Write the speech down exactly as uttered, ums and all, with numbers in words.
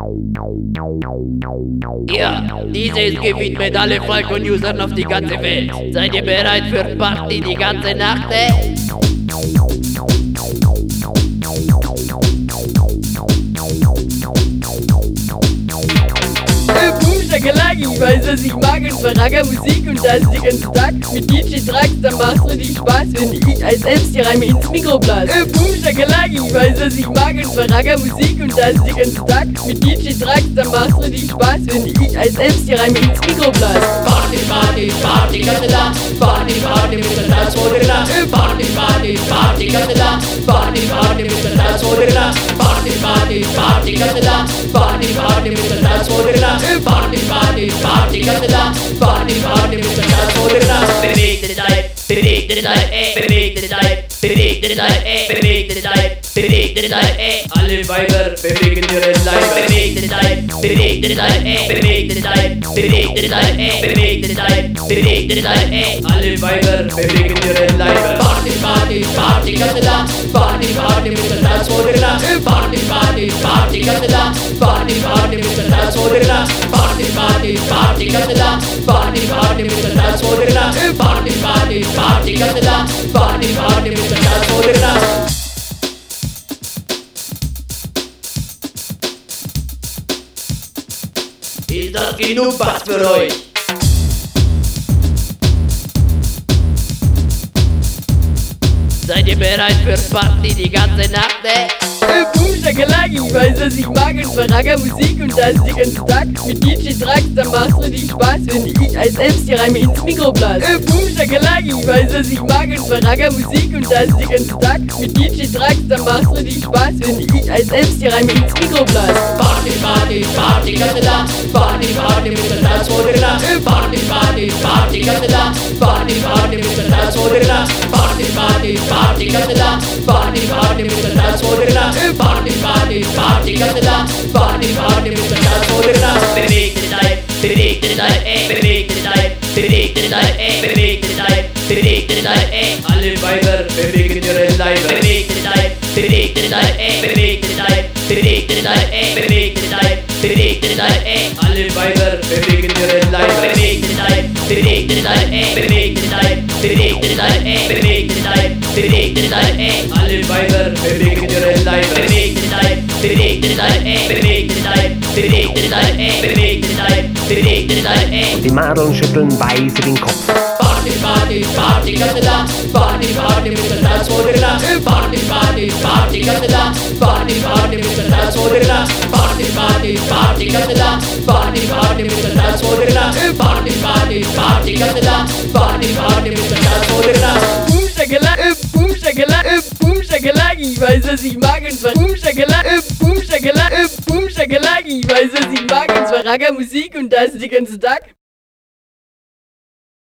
Ja, dieses Gebiet mit alle Falcon-Usern auf die ganze Welt. Seid ihr bereit für Party die ganze Nacht, ey? Schakalaki, weißt was ich mag und zwar Ragga-Musik und das den ganzen Tag mit D J-Tracks, dann machst du dir Spaß, wenn ich als selbst die Reime ins Mikro blas. Äh, boom, Schakalaki, weißt was ich mag und zwar Ragga-Musik und das den ganzen Tag mit D J-Tracks, dann machst du dir Spaß, wenn ich als selbst die Reime ins Mikro blas. Party, Party, Party, ganze Nacht. Party, Party mit der Tanzmode Nacht. Party, Party, Party, ganze Nacht. Party, Party mit der Tanzmode Nacht. Party, Party, Party, ganze Nacht. Party, Party mit der Tanzmode Nacht. Party, Party, Party, ganze Nacht. Party, Party mit der Tanzmode Nacht. Bewegt den Leib, bewegt den Leib, ey, bewegt den Leib, bewegt den Leib, ey, bewegt den Leib, bewegt den Leib, ey. Alle Weiber bewegen ihren Leib, bewegt den Leib, bewegt den Leib, ey, bewegt den Leib, bewegt den Leib, ey, bewegt den Leib, bewegt den Leib, ey. Alle Weiber bewegen ihren Leib. Party, Party, Party, ganze Nacht. Party, Party mit der Tanzmode Nacht. Party, Party, Party, ganze Nacht. Party, Party mit der Tanzmode Nacht. Party, Party, Party, ganze Nacht. Party, Party mit der Tanzmode Nacht. Party, Party, Party, ganze Nacht. Party, Party mit der Tanzmode Nacht. Ist das genug was für euch? Seid ihr bereit für Party die ganze Nacht, ey? Äh, boom, Schakalaki, weißt was ich mag und zwar Ragga-Musik und das den ganzen Tag mit D J-Tracks, dann machst du dir Spaß, wenn ich als selbst die Reime ins Mikro blas. Äh, boom, Schakalaki, weißt was ich mag und zwar Ragga-Musik und das den ganzen Tag mit D J-Tracks, dann machst du dir Spaß, wenn ich als selbst die Reime ins Mikro blas. Party, Party, Party, ganze Nacht. Party, Party mit der Tanzmode Nacht. Party, Party, Party, ganze Nacht. Party, Party mit der Tanzmode Nacht. Party, Party, Party, ganze Nacht. Party, Party mit der Tanzmode Nacht. Party, Party, Party, ganze Nacht. Party, Party mit der Tanzmode Nacht. Bewegt den Leib, bewegt den Leib, ey, bewegt den Leib, bewegt den Leib, ey, bewegt den Leib, bewegt den Leib, ey. Alle Weiber bewegen ihren Leib, bewegt den Leib, bewegt den Leib, ey, bewegt den Leib, bewegt den Leib, ey, bewegt den Leib, bewegt den Leib, ey. Alle Weiber bewegen ihren Leib, bewegt den Leib, bewegt den Leib, ey, bewegt den Leib, bewegt den Leib, ey, bewegt den Leib, bewegt den Leib, ey. Alle Weiber bewegen ihren Leib, bewegt den Leib, bewegt den Leib, ey, bewegt den Leib, bewegt den Leib, ey, bewegt den Leib, bewegt den Leib, ey. Die Mädel schütteln weise den Kopf. Party, Party, Party, ganze Nacht. Party, Party mit der Tanzmode Nacht. Party, Party, Party, ganze Nacht. Party, Party mit der Tanzmode Nacht. Party, Party, Party, ganze Nacht. Party, Party mit der Tanzmode Nacht. Party, Party, Party, ganze Nacht. Party, Party mit der Tanzmode Nacht. Boom, Schakalaki, äh, boom, Schakalaki, äh, boom, Schakalaki, weißt was ich mag und zwar boom, Schakalaki, äh, boom, Schakalaki, äh, boom, Schakalaki, weißt was ich mag und zwar Ragga-Musik und das den ganzen Tag